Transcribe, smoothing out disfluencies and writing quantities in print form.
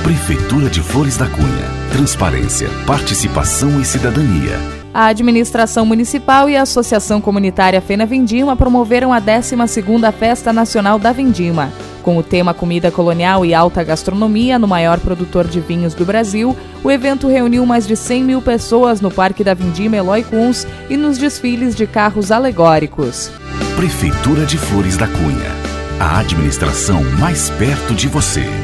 Prefeitura de Flores da Cunha. Transparência, participação e cidadania. A administração municipal e a Associação Comunitária Fena Vindima promoveram a 12ª Festa Nacional da Vindima. Com o tema Comida Colonial e Alta Gastronomia no maior produtor de vinhos do Brasil, o evento reuniu mais de 100 mil pessoas no Parque da Vindima Eloy Kunz e nos desfiles de carros alegóricos. Prefeitura de Flores da Cunha. A administração mais perto de você.